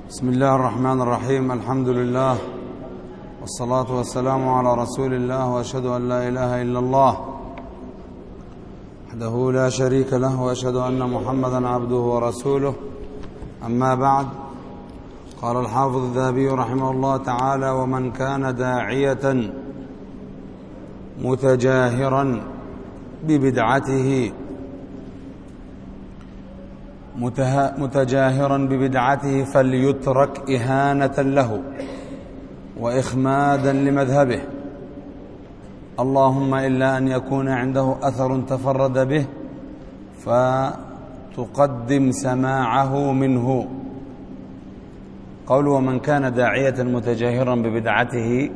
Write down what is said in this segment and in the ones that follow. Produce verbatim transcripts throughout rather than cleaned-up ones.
بسم الله الرحمن الرحيم. الحمد لله والصلاة والسلام على رسول الله، وأشهد أن لا إله إلا الله وحده لا شريك له، وأشهد أن محمدا عبده ورسوله. أما بعد، قال الحافظ الذهبي رحمه الله تعالى: ومن كان داعية متجاهرا ببدعته متجاهرا ببدعته فليترك إهانة له وإخمادا لمذهبه، اللهم إلا أن يكون عنده أثر تفرد به فتقدم سماعه منه. قول ومن كان داعية متجاهرا ببدعته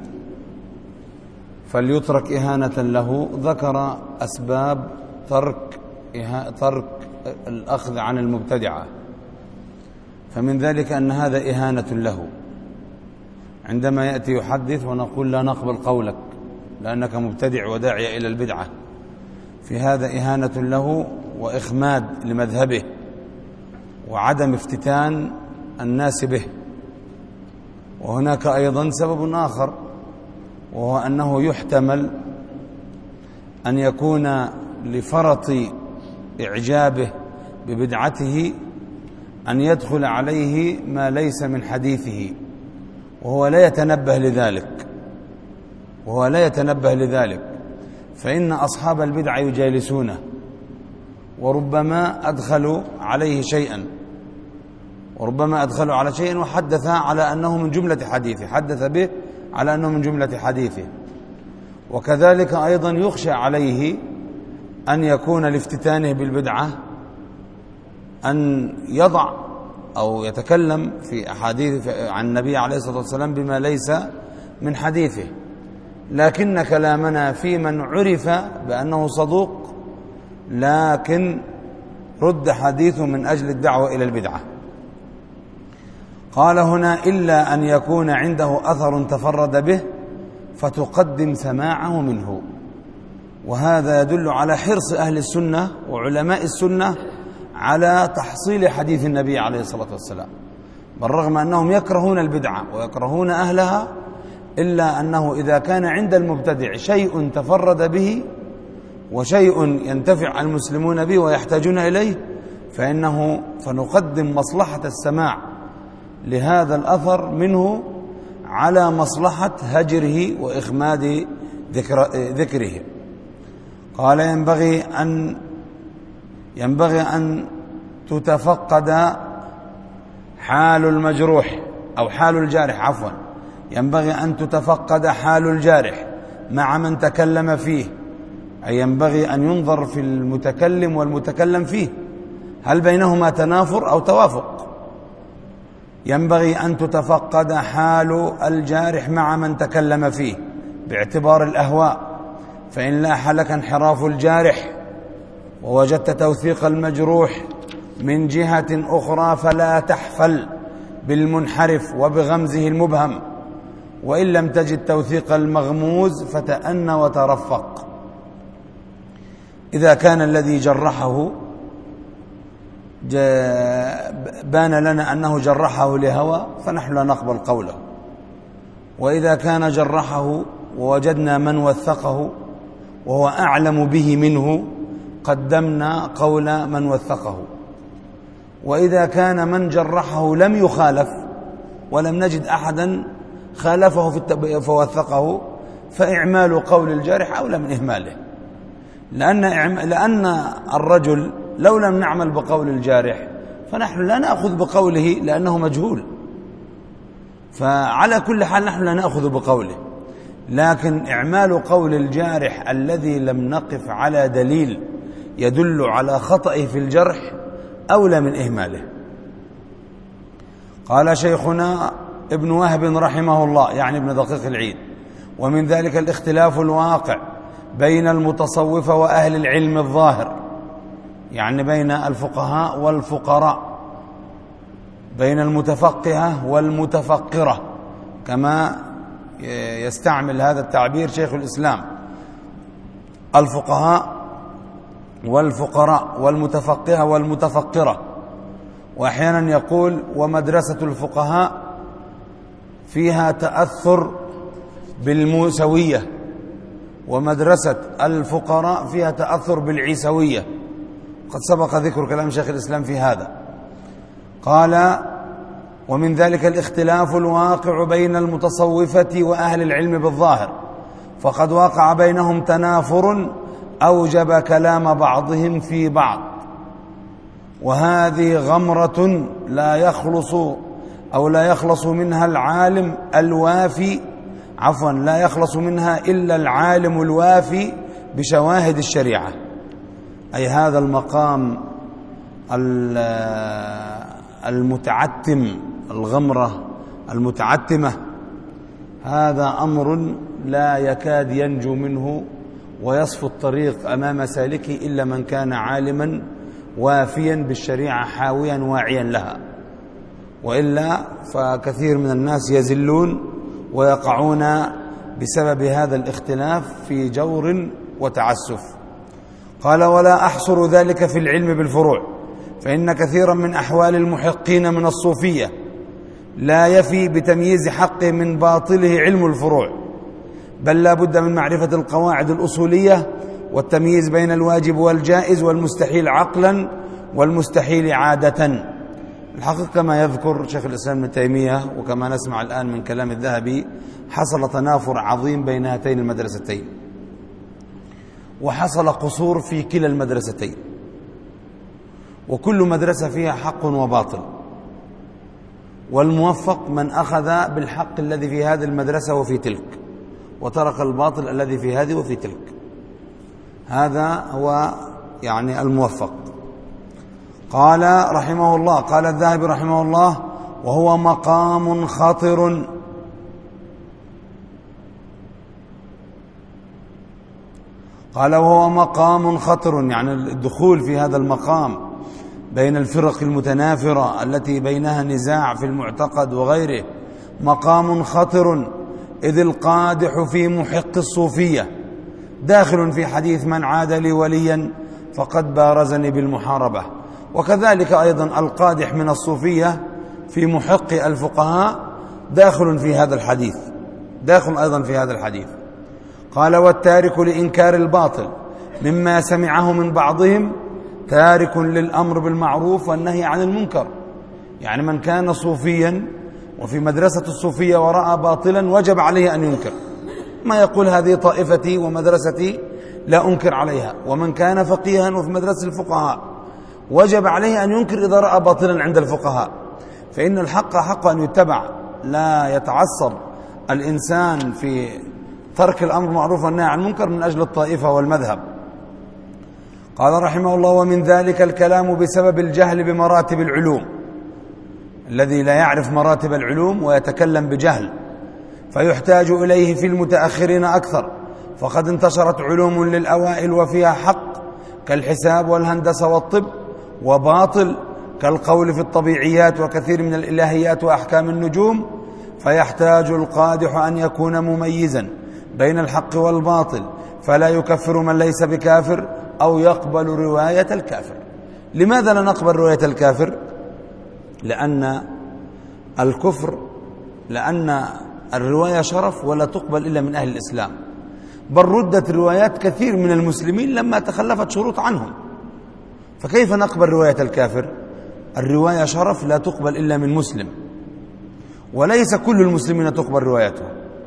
فليترك إهانة له، ذكر أسباب ترك ترك الأخذ عن المبتدعة، فمن ذلك أن هذا إهانة له. عندما يأتي يحدث ونقول لا نقبل قولك لأنك مبتدع وداعي إلى البدعة، في هذا إهانة له وإخماد لمذهبه وعدم افتتان الناس به. وهناك أيضا سبب آخر، وهو أنه يحتمل أن يكون لفرط إعجابه ببدعته أن يدخل عليه ما ليس من حديثه، وهو لا يتنبه لذلك وهو لا يتنبه لذلك فإن أصحاب البدع يجالسونه، وربما أدخلوا عليه شيئا وربما أدخلوا على شيء وحدث على أنه من جملة حديثه حدث به على أنه من جملة حديثه. وكذلك أيضا يخشى عليه أن يكون لافتتانه بالبدعة أن يضع أو يتكلم في أحاديث عن النبي عليه الصلاة والسلام بما ليس من حديثه. لكن كلامنا في من عرف بأنه صدوق لكن رد حديثه من أجل الدعوة إلى البدعة. قال هنا: إلا أن يكون عنده أثر تفرد به فتقدم سماعه منه. وهذا يدل على حرص أهل السنة وعلماء السنة على تحصيل حديث النبي عليه الصلاة والسلام، بالرغم أنهم يكرهون البدعة ويكرهون أهلها، إلا أنه إذا كان عند المبتدع شيء تفرد به وشيء ينتفع المسلمون به ويحتاجون إليه فإنه فنقدم مصلحة السماع لهذا الأثر منه على مصلحة هجره وإخماد ذكر ذكره. قال: ينبغي أن ينبغي أن تتفقد حال المجروح أو حال الجارح عفوا ينبغي أن تتفقد حال الجارح مع من تكلم فيه، أي ينبغي أن ينظر في المتكلم والمتكلم فيه هل بينهما تنافر أو توافق. ينبغي أن تتفقد حال الجارح مع من تكلم فيه باعتبار الأهواء، فإن لاح لك انحراف الجارح ووجدت توثيق المجروح من جهة أخرى فلا تحفل بالمنحرف وبغمزه المبهم، وإن لم تجد توثيق المغموز فتأن وترفق. إذا كان الذي جرحه بان لنا أنه جرحه لهوى فنحن لا نقبل قوله، وإذا كان جرحه ووجدنا من وثقه وهو أعلم به منه قدمنا قول من وثقه. وإذا كان من جرحه لم يخالف ولم نجد أحدا خالفه فوثقه فإعمال قول الجارح أولى من إهماله، لأن لأن الرجل لو لم نعمل بقول الجارح فنحن لا نأخذ بقوله لأنه مجهول، فعلى كل حال نحن لا نأخذ بقوله. لكن إعمال قول الجارح الذي لم نقف على دليل يدل على خطئه في الجرح أولى من إهماله. قال شيخنا ابن وهب رحمه الله، يعني ابن دقيق العيد: ومن ذلك الاختلاف الواقع بين المتصوفة وأهل العلم الظاهر، يعني بين الفقهاء والفقراء، بين المتفقهة والمتفقرة، كما يستعمل هذا التعبير شيخ الإسلام: الفقهاء والفقراء والمتفقهة والمتفقرة. وأحيانا يقول ومدرسة الفقهاء فيها تأثر بالموسوية، ومدرسة الفقراء فيها تأثر بالعيسوية. قد سبق ذكر كلام شيخ الإسلام في هذا. قال ومن ذلك الاختلاف الواقع بين المتصوفة وأهل العلم بالظاهر، فقد وقع بينهم تنافر أوجب كلام بعضهم في بعض، وهذه غمرة لا يخلص أو لا يخلص منها العالم الوافي عفوا لا يخلص منها إلا العالم الوافي بشواهد الشريعة. أي هذا المقام المتعتم، الغمرة المتعتمة، هذا أمر لا يكاد ينجو منه ويصفو الطريق أمام سالكه إلا من كان عالما وافيا بالشريعة حاويا واعيا لها، وإلا فكثير من الناس يزلون ويقعون بسبب هذا الاختلاف في جور وتعسف. قال ولا أحصر ذلك في العلم بالفروع، فإن كثيرا من أحوال المحقين من الصوفية لا يفي بتمييز حقه من باطله علم الفروع، بل لا بد من معرفة القواعد الأصولية والتمييز بين الواجب والجائز والمستحيل عقلا والمستحيل عادة. الحقيقة كما يذكر شيخ الإسلام ابن تيمية وكما نسمع الآن من كلام الذهبي، حصل تنافر عظيم بين هاتين المدرستين، وحصل قصور في كلا المدرستين، وكل مدرسة فيها حق وباطل، والموفق من أخذ بالحق الذي في هذه المدرسة وفي تلك، وترك الباطل الذي في هذه وفي تلك. هذا هو يعني الموفق. قال رحمه الله، قال الذهبي رحمه الله وهو مقام خطر قال وهو مقام خطر، يعني الدخول في هذا المقام بين الفرق المتنافرة التي بينها نزاع في المعتقد وغيره مقام خطر، إذ القادح في محق الصوفية داخل في حديث من عاد لي وليا فقد بارزني بالمحاربة، وكذلك أيضا القادح من الصوفية في محق الفقهاء داخل في هذا الحديث، داخل أيضا في هذا الحديث. قال والتارك لإنكار الباطل مما سمعه من بعضهم تارك للأمر بالمعروف والنهي عن المنكر، يعني من كان صوفيا وفي مدرسة الصوفية ورأى باطلا وجب عليه أن ينكر، ما يقول هذه طائفتي ومدرستي لا أنكر عليها. ومن كان فقيها وفي مدرسة الفقهاء وجب عليه أن ينكر إذا رأى باطلا عند الفقهاء، فإن الحق حق أن يتبع، لا يتعصب الإنسان في ترك الأمر معروف والنهي عن المنكر من أجل الطائفة والمذهب. قال رحمه الله ومن ذلك الكلام بسبب الجهل بمراتب العلوم، الذي لا يعرف مراتب العلوم ويتكلم بجهل فيحتاج إليه في المتأخرين أكثر، فقد انتشرت علوم للأوائل وفيها حق كالحساب والهندسة والطب، وباطل كالقول في الطبيعيات وكثير من الإلهيات وأحكام النجوم، فيحتاج القادح أن يكون مميزا بين الحق والباطل، فلا يكفر من ليس بكافر أو يقبل رواية الكافر. لماذا لا نقبل رواية الكافر؟ لأن الكفر لأن الرواية شرف ولا تقبل إلا من أهل الإسلام، بل ردت روايات كثير من المسلمين لما تخلفت شروط عنهم، فكيف نقبل رواية الكافر؟ الرواية شرف لا تقبل إلا من مسلم، وليس كل المسلمين تقبل روايته.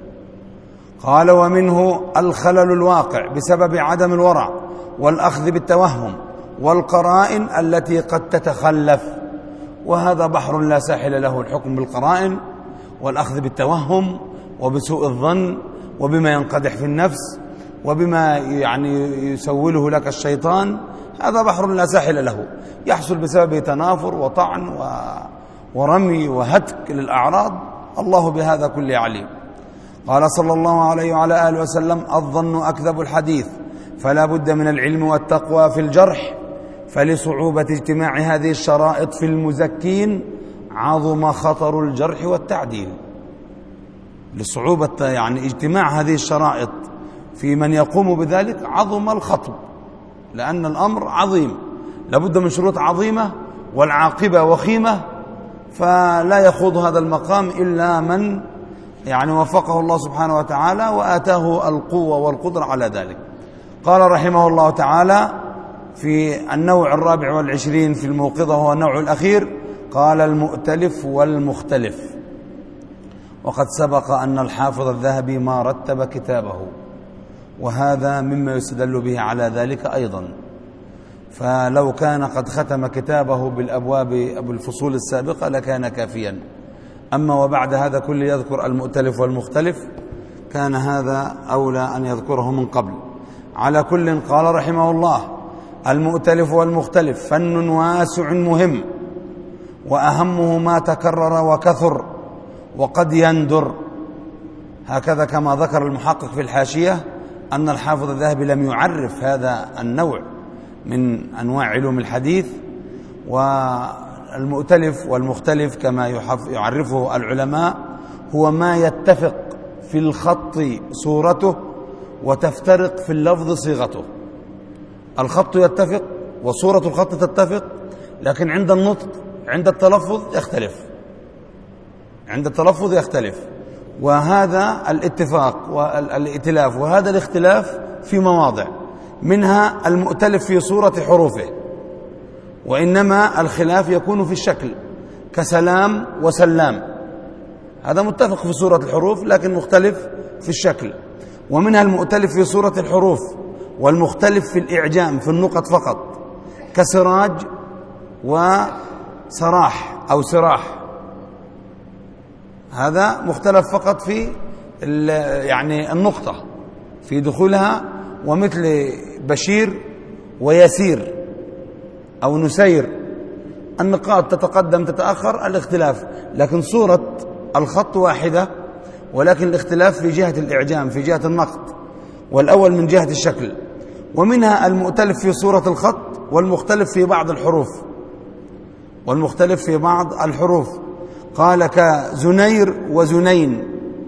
قال ومنه الخلل الواقع بسبب عدم الورع والأخذ بالتوهم والقرائن التي قد تتخلف، وهذا بحر لا ساحل له، الحكم بالقرائن والأخذ بالتوهم وبسوء الظن وبما ينقدح في النفس وبما يعني يسوله لك الشيطان، هذا بحر لا ساحل له، يحصل بسبب تنافر وطعن ورمي وهتك للأعراض، الله بهذا كله عليم. قال صلى الله عليه وعلى آله وسلم الظن أكذب الحديث، فلا بد من العلم والتقوى في الجرح، فلصعوبة اجتماع هذه الشرائط في المزكين عظم خطر الجرح والتعديل. لصعوبة يعني اجتماع هذه الشرائط في من يقوم بذلك عظم الخطب، لأن الأمر عظيم، لابد من شروط عظيمة والعاقبة وخيمة، فلا يخوض هذا المقام إلا من يعني وفقه الله سبحانه وتعالى وآتاه القوة والقدرة على ذلك. قال رحمه الله تعالى في النوع الرابع والعشرين في الموقظة، هو النوع الأخير، قال المؤتلف والمختلف. وقد سبق أن الحافظ الذهبي ما رتب كتابه، وهذا مما يستدل به على ذلك أيضا، فلو كان قد ختم كتابه بالأبواب أو الفصول السابقة لكان كافيا. أما وبعد هذا كله يذكر المؤتلف والمختلف، كان هذا أولى أن يذكره من قبل. على كل، قال رحمه الله: المؤتلف والمختلف فن واسع مهم، وأهمه ما تكرر وكثر وقد يندر. هكذا كما ذكر المحقق في الحاشية أن الحافظ الذهبي لم يعرف هذا النوع من أنواع علوم الحديث. والمؤتلف والمختلف كما يعرفه العلماء هو ما يتفق في الخط صورته وتفترق في اللفظ صيغته. الخط يتفق وصورة الخط تتفق، لكن عند النطق عند التلفظ يختلف، عند التلفظ يختلف. وهذا الاتفاق والائتلاف وهذا الاختلاف في مواضع، منها المؤتلف في صورة حروفه، وإنما الخلاف يكون في الشكل، كسلام وسلام، هذا متفق في صورة الحروف لكن مختلف في الشكل. ومنها المؤتلف في صورة الحروف والمختلف في الإعجام في النقط فقط، كسراج وسراح أو سراح، هذا مختلف فقط في يعني النقطة في دخولها. ومثل بشير ويسير أو نسير، النقاط تتقدم تتأخر الاختلاف، لكن صورة الخط واحدة، ولكن الاختلاف في جهة الإعجام في جهة النقط، والأول من جهة الشكل. ومنها المؤتلف في صورة الخط والمختلف في بعض الحروف، والمختلف في بعض الحروف، قال كزنير وزنين.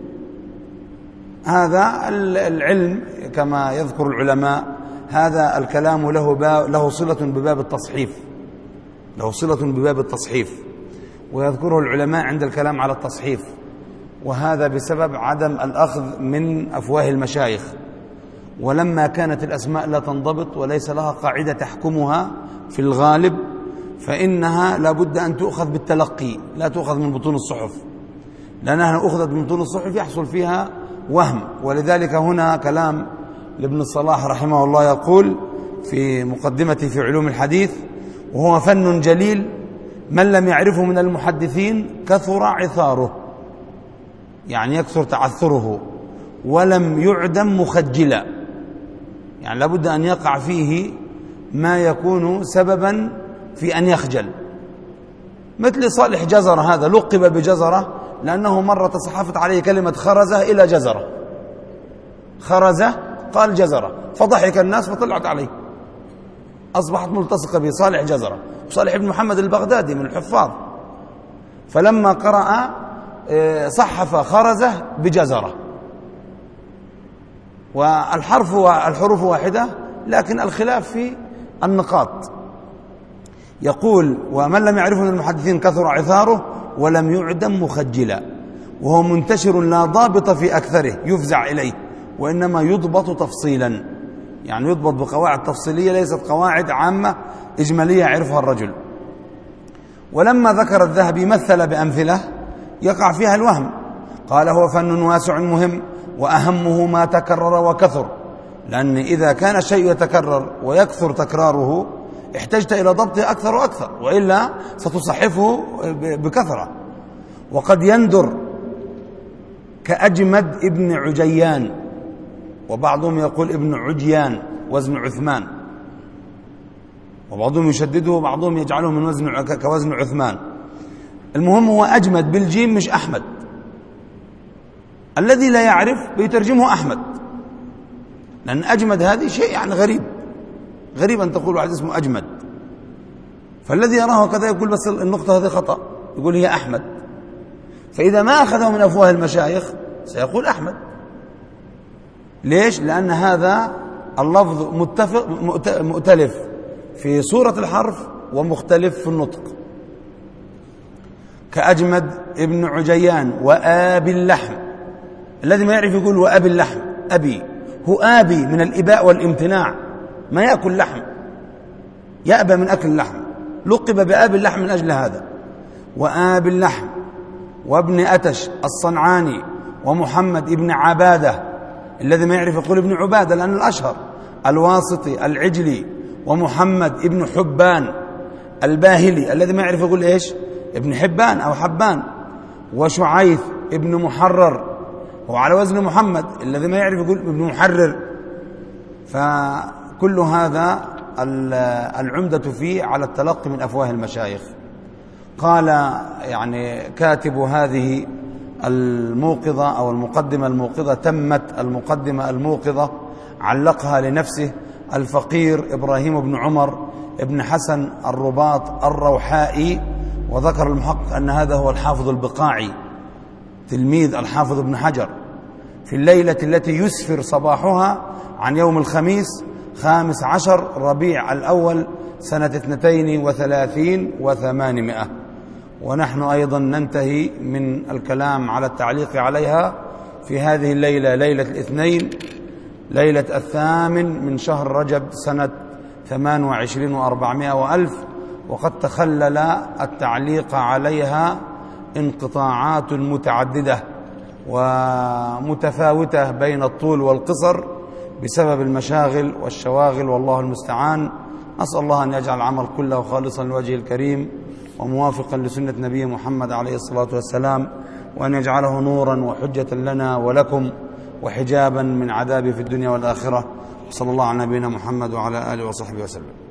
هذا العلم كما يذكر العلماء، هذا الكلام له له صلة بباب التصحيف، له صلة بباب التصحيف، ويذكره العلماء عند الكلام على التصحيف، وهذا بسبب عدم الأخذ من أفواه المشايخ. ولما كانت الأسماء لا تنضبط وليس لها قاعدة تحكمها في الغالب، فإنها لابد أن تؤخذ بالتلقي، لا تؤخذ من بطون الصحف، لأنها أخذت من بطون الصحف يحصل فيها وهم. ولذلك هنا كلام لابن الصلاح رحمه الله يقول في مقدمته في علوم الحديث: وهو فن جليل من لم يعرفه من المحدثين كثر عثاره، يعني يكثر تعثره، ولم يعدم مخجلا، يعني لابد أن يقع فيه ما يكون سببا في أن يخجل. مثل صالح جزرة، هذا لقب بجزرة لأنه مرة تصحفت عليه كلمة خرزة إلى جزرة، خرزة قال جزرة، فضحك الناس فطلعت عليه، أصبحت ملتصقة به صالح جزرة. وصالح بن محمد البغدادي من الحفاظ، فلما قرأ صحف خرزة بجزرة. والحرف والحروف واحدة لكن الخلاف في النقاط. يقول: ومن لم يعرفه من المحدثين كثر عثاره ولم يعدم مخجلا، وهو منتشر لا ضابط في أكثره يفزع إليه، وإنما يضبط تفصيلا، يعني يضبط بقواعد تفصيلية ليست قواعد عامة إجمالية يعرفها الرجل. ولما ذكر الذهبي مثل بأمثلة يقع فيها الوهم، قال: هو فن واسع مهم، وأهمه ما تكرر وكثر، لأن إذا كان الشيء يتكرر ويكثر تكراره احتجت إلى ضبطه أكثر وأكثر، وإلا ستصحفه بكثرة. وقد يندر كأجمد ابن عجيان، وبعضهم يقول ابن عجيان وزن عثمان، وبعضهم يشدده وبعضهم يجعله من وزن كوزن عثمان. المهم هو أجمد بالجيم مش أحمد، الذي لا يعرف بيترجمه أحمد، لأن أجمد هذه شيء يعني غريب، غريب أن تقول واحد اسمه أجمد، فالذي يراه كذا يقول بس النقطة هذه خطأ، يقول هي أحمد. فإذا ما أخذه من أفواه المشايخ سيقول أحمد. ليش؟ لأن هذا اللفظ متفق مؤتلف في صورة الحرف ومختلف في النطق. كأجمد ابن عجيان وآبي اللحم. الذي ما يعرف يقول وأبي اللحم، أبي هو آبي من الإباء والامتناع، ما يأكل لحم، يأبى من أكل اللحم، لقب بآبي اللحم من أجل هذا. وآبي اللحم وابن أتش الصنعاني ومحمد ابن عبادة، الذي ما يعرف يقول ابن عبادة لأن الأشهر، الواسطي العجلي، ومحمد ابن حبان الباهلي، الذي ما يعرف يقول إيش ابن حبان أو حبان، وشعيث ابن محرر هو على وزن محمد، الذي ما يعرف يقول ابن محرر. فكل هذا العمدة فيه على التلقي من أفواه المشايخ. قال يعني كاتب هذه الموقظة أو المقدمة الموقظة، تمت المقدمة الموقظة، علقها لنفسه الفقير إبراهيم بن عمر ابن حسن الرباط الروحائي، وذكر المحقق أن هذا هو الحافظ البقاعي تلميذ الحافظ ابن حجر، في الليلة التي يسفر صباحها عن يوم الخميس خامس عشر ربيع الأول سنة اثنتين وثلاثين وثمانمائة. ونحن أيضا ننتهي من الكلام على التعليق عليها في هذه الليلة، ليلة الاثنين، ليلة الثامن من شهر رجب سنة ثمان وعشرين وأربعمائة وألف. وقد تخلل التعليق عليها انقطاعات متعددة ومتفاوتة بين الطول والقصر بسبب المشاغل والشواغل، والله المستعان. أسأل الله أن يجعل العمل كله خالصا لوجهه الكريم وموافقا لسنة نبي محمد عليه الصلاة والسلام، وأن يجعله نورا وحجة لنا ولكم وحجابا من عذابه في الدنيا والآخرة. صلى الله على نبينا محمد وعلى آله وصحبه وسلم.